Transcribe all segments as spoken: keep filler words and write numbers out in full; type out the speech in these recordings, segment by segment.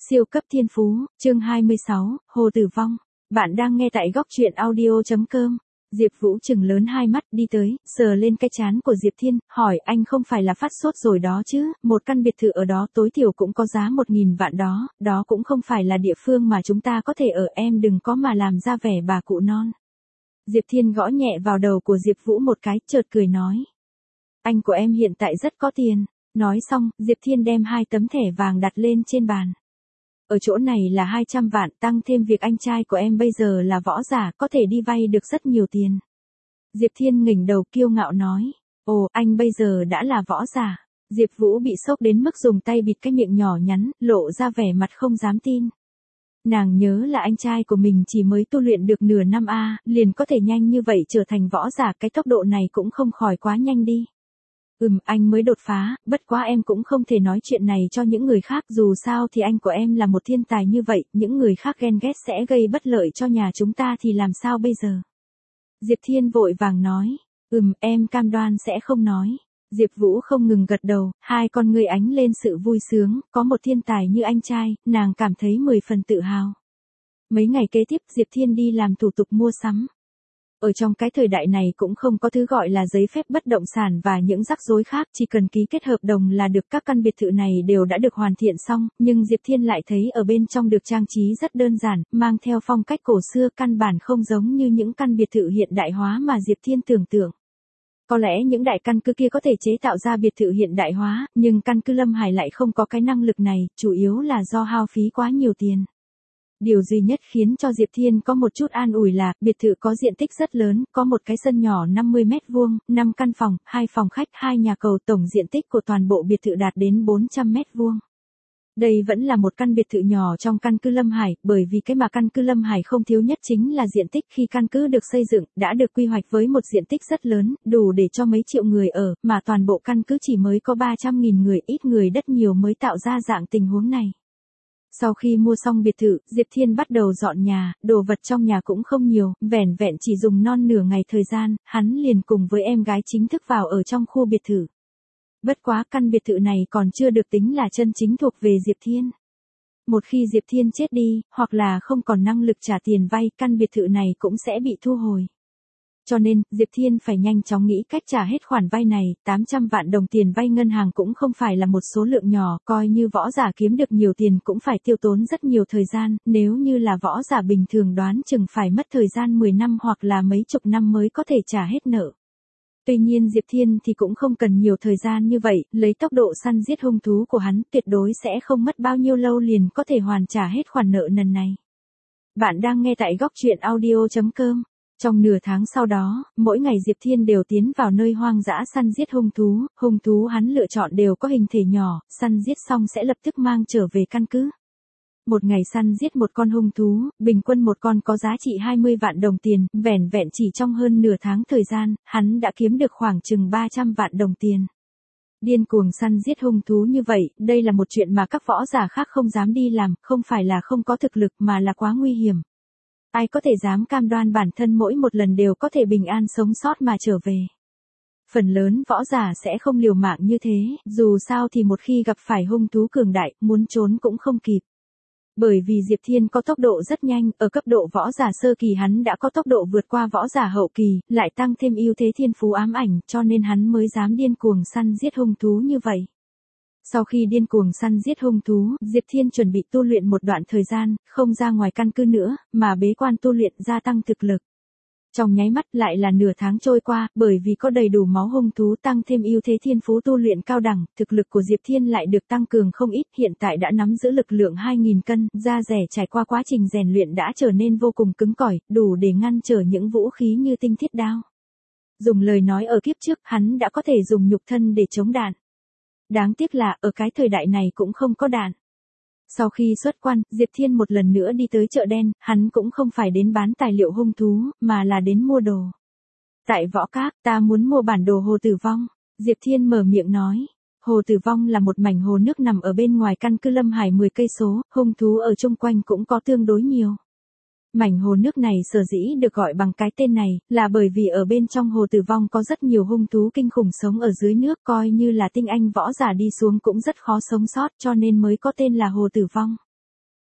Siêu cấp thiên phú, chương hai mươi sáu, Hồ Tử Vong. Bạn đang nghe tại góc truyện audio chấm com. Diệp Vũ trừng lớn hai mắt đi tới, sờ lên cái trán của Diệp Thiên, hỏi anh không phải là phát sốt rồi đó chứ, một căn biệt thự ở đó tối thiểu cũng có giá một nghìn vạn đó, đó cũng không phải là địa phương mà chúng ta có thể ở, em đừng có mà làm ra vẻ bà cụ non. Diệp Thiên gõ nhẹ vào đầu của Diệp Vũ một cái, chợt cười nói. Anh của em hiện tại rất có tiền. Nói xong, Diệp Thiên đem hai tấm thẻ vàng đặt lên trên bàn. Ở chỗ này là hai trăm vạn, tăng thêm việc anh trai của em bây giờ là võ giả, có thể đi vay được rất nhiều tiền. Diệp Thiên ngẩng đầu kiêu ngạo nói, ồ, anh bây giờ đã là võ giả. Diệp Vũ bị sốc đến mức dùng tay bịt cái miệng nhỏ nhắn, lộ ra vẻ mặt không dám tin. Nàng nhớ là anh trai của mình chỉ mới tu luyện được nửa năm a, liền có thể nhanh như vậy trở thành võ giả, cái tốc độ này cũng không khỏi quá nhanh đi. Ừm, anh mới đột phá, bất quá em cũng không thể nói chuyện này cho những người khác, dù sao thì anh của em là một thiên tài như vậy, những người khác ghen ghét sẽ gây bất lợi cho nhà chúng ta thì làm sao bây giờ? Diệp Thiên vội vàng nói, ừm, em cam đoan sẽ không nói. Diệp Vũ không ngừng gật đầu, hai con ngươi ánh lên sự vui sướng, có một thiên tài như anh trai, nàng cảm thấy mười phần tự hào. Mấy ngày kế tiếp Diệp Thiên đi làm thủ tục mua sắm. Ở trong cái thời đại này cũng không có thứ gọi là giấy phép bất động sản và những rắc rối khác, chỉ cần ký kết hợp đồng là được. Các căn biệt thự này đều đã được hoàn thiện xong, nhưng Diệp Thiên lại thấy ở bên trong được trang trí rất đơn giản, mang theo phong cách cổ xưa, căn bản không giống như những căn biệt thự hiện đại hóa mà Diệp Thiên tưởng tượng. Có lẽ những đại căn cứ kia có thể chế tạo ra biệt thự hiện đại hóa, nhưng căn cứ Lâm Hải lại không có cái năng lực này, chủ yếu là do hao phí quá nhiều tiền. Điều duy nhất khiến cho Diệp Thiên có một chút an ủi là, biệt thự có diện tích rất lớn, có một cái sân nhỏ năm mươi mét vuông, năm căn phòng, hai phòng khách, hai nhà cầu, tổng diện tích của toàn bộ biệt thự đạt đến bốn trăm mét vuông. Đây vẫn là một căn biệt thự nhỏ trong căn cứ Lâm Hải, bởi vì cái mà căn cứ Lâm Hải không thiếu nhất chính là diện tích. Khi căn cứ được xây dựng, đã được quy hoạch với một diện tích rất lớn, đủ để cho mấy triệu người ở, mà toàn bộ căn cứ chỉ mới có ba trăm nghìn người, ít người đất nhiều mới tạo ra dạng tình huống này. Sau khi mua xong biệt thự, Diệp Thiên bắt đầu dọn nhà, đồ vật trong nhà cũng không nhiều, vẻn vẹn chỉ dùng non nửa ngày thời gian, hắn liền cùng với em gái chính thức vào ở trong khu biệt thự. Bất quá căn biệt thự này còn chưa được tính là chân chính thuộc về Diệp Thiên. Một khi Diệp Thiên chết đi, hoặc là không còn năng lực trả tiền vay, căn biệt thự này cũng sẽ bị thu hồi. Cho nên, Diệp Thiên phải nhanh chóng nghĩ cách trả hết khoản vay này, tám trăm vạn đồng tiền vay ngân hàng cũng không phải là một số lượng nhỏ, coi như võ giả kiếm được nhiều tiền cũng phải tiêu tốn rất nhiều thời gian, nếu như là võ giả bình thường đoán chừng phải mất thời gian mười năm hoặc là mấy chục năm mới có thể trả hết nợ. Tuy nhiên Diệp Thiên thì cũng không cần nhiều thời gian như vậy, lấy tốc độ săn giết hung thú của hắn tuyệt đối sẽ không mất bao nhiêu lâu liền có thể hoàn trả hết khoản nợ nần này. Bạn đang nghe tại góc truyện audio chấm com. Trong nửa tháng sau đó, mỗi ngày Diệp Thiên đều tiến vào nơi hoang dã săn giết hung thú, hung thú hắn lựa chọn đều có hình thể nhỏ, săn giết xong sẽ lập tức mang trở về căn cứ. Một ngày săn giết một con hung thú, bình quân một con có giá trị hai mươi vạn đồng tiền, vẻn vẹn chỉ trong hơn nửa tháng thời gian, hắn đã kiếm được khoảng chừng ba trăm vạn đồng tiền. Điên cuồng săn giết hung thú như vậy, đây là một chuyện mà các võ giả khác không dám đi làm, không phải là không có thực lực mà là quá nguy hiểm. Ai có thể dám cam đoan bản thân mỗi một lần đều có thể bình an sống sót mà trở về. Phần lớn võ giả sẽ không liều mạng như thế, dù sao thì một khi gặp phải hung thú cường đại, muốn trốn cũng không kịp. Bởi vì Diệp Thiên có tốc độ rất nhanh, ở cấp độ võ giả sơ kỳ hắn đã có tốc độ vượt qua võ giả hậu kỳ, lại tăng thêm ưu thế thiên phú ám ảnh, cho nên hắn mới dám điên cuồng săn giết hung thú như vậy. Sau khi điên cuồng săn giết hung thú, Diệp Thiên chuẩn bị tu luyện một đoạn thời gian, không ra ngoài căn cứ nữa, mà bế quan tu luyện gia tăng thực lực. Trong nháy mắt lại là nửa tháng trôi qua, bởi vì có đầy đủ máu hung thú tăng thêm ưu thế thiên phú tu luyện cao đẳng, thực lực của Diệp Thiên lại được tăng cường không ít, hiện tại đã nắm giữ lực lượng hai nghìn cân, da rẻ trải qua quá trình rèn luyện đã trở nên vô cùng cứng cỏi, đủ để ngăn trở những vũ khí như tinh thiết đao. Dùng lời nói ở kiếp trước, hắn đã có thể dùng nhục thân để chống đạn. Đáng tiếc là, ở cái thời đại này cũng không có đạn. Sau khi xuất quan, Diệp Thiên một lần nữa đi tới chợ đen, hắn cũng không phải đến bán tài liệu hung thú, mà là đến mua đồ. Tại Võ Các, ta muốn mua bản đồ Hồ Tử Vong. Diệp Thiên mở miệng nói. Hồ Tử Vong là một mảnh hồ nước nằm ở bên ngoài căn cứ Lâm Hải mười cây số, hung thú ở chung quanh cũng có tương đối nhiều. Mảnh hồ nước này sở dĩ được gọi bằng cái tên này, là bởi vì ở bên trong Hồ Tử Vong có rất nhiều hung thú kinh khủng sống ở dưới nước, coi như là tinh anh võ giả đi xuống cũng rất khó sống sót, cho nên mới có tên là Hồ Tử Vong.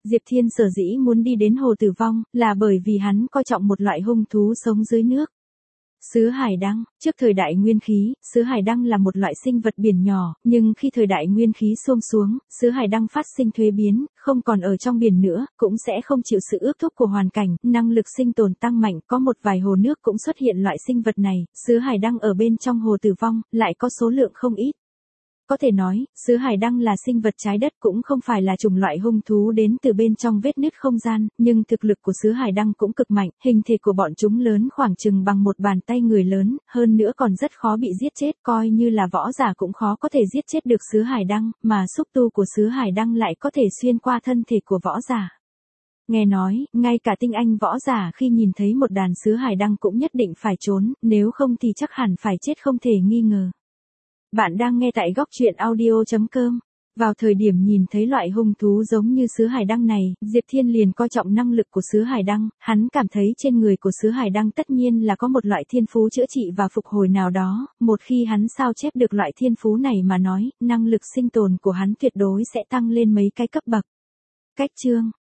Diệp Thiên sở dĩ muốn đi đến Hồ Tử Vong, là bởi vì hắn coi trọng một loại hung thú sống dưới nước. Sứ hải đăng, trước thời đại nguyên khí, sứ hải đăng là một loại sinh vật biển nhỏ, nhưng khi thời đại nguyên khí xuông xuống, sứ hải đăng phát sinh thuế biến, không còn ở trong biển nữa, cũng sẽ không chịu sự ước thúc của hoàn cảnh, năng lực sinh tồn tăng mạnh, có một vài hồ nước cũng xuất hiện loại sinh vật này, sứ hải đăng ở bên trong Hồ Tử Vong, lại có số lượng không ít. Có thể nói, sứ hải đăng là sinh vật trái đất cũng không phải là chủng loại hung thú đến từ bên trong vết nứt không gian, nhưng thực lực của sứ hải đăng cũng cực mạnh, hình thể của bọn chúng lớn khoảng chừng bằng một bàn tay người lớn, hơn nữa còn rất khó bị giết chết, coi như là võ giả cũng khó có thể giết chết được sứ hải đăng, mà xúc tu của sứ hải đăng lại có thể xuyên qua thân thể của võ giả. Nghe nói, ngay cả tinh anh võ giả khi nhìn thấy một đàn sứ hải đăng cũng nhất định phải trốn, nếu không thì chắc hẳn phải chết không thể nghi ngờ. Bạn đang nghe tại góc truyện audio chấm com. Vào thời điểm nhìn thấy loại hung thú giống như sứ hải đăng này, Diệp Thiên liền coi trọng năng lực của sứ hải đăng, hắn cảm thấy trên người của sứ hải đăng tất nhiên là có một loại thiên phú chữa trị và phục hồi nào đó, một khi hắn sao chép được loại thiên phú này mà nói, năng lực sinh tồn của hắn tuyệt đối sẽ tăng lên mấy cái cấp bậc. Cách chương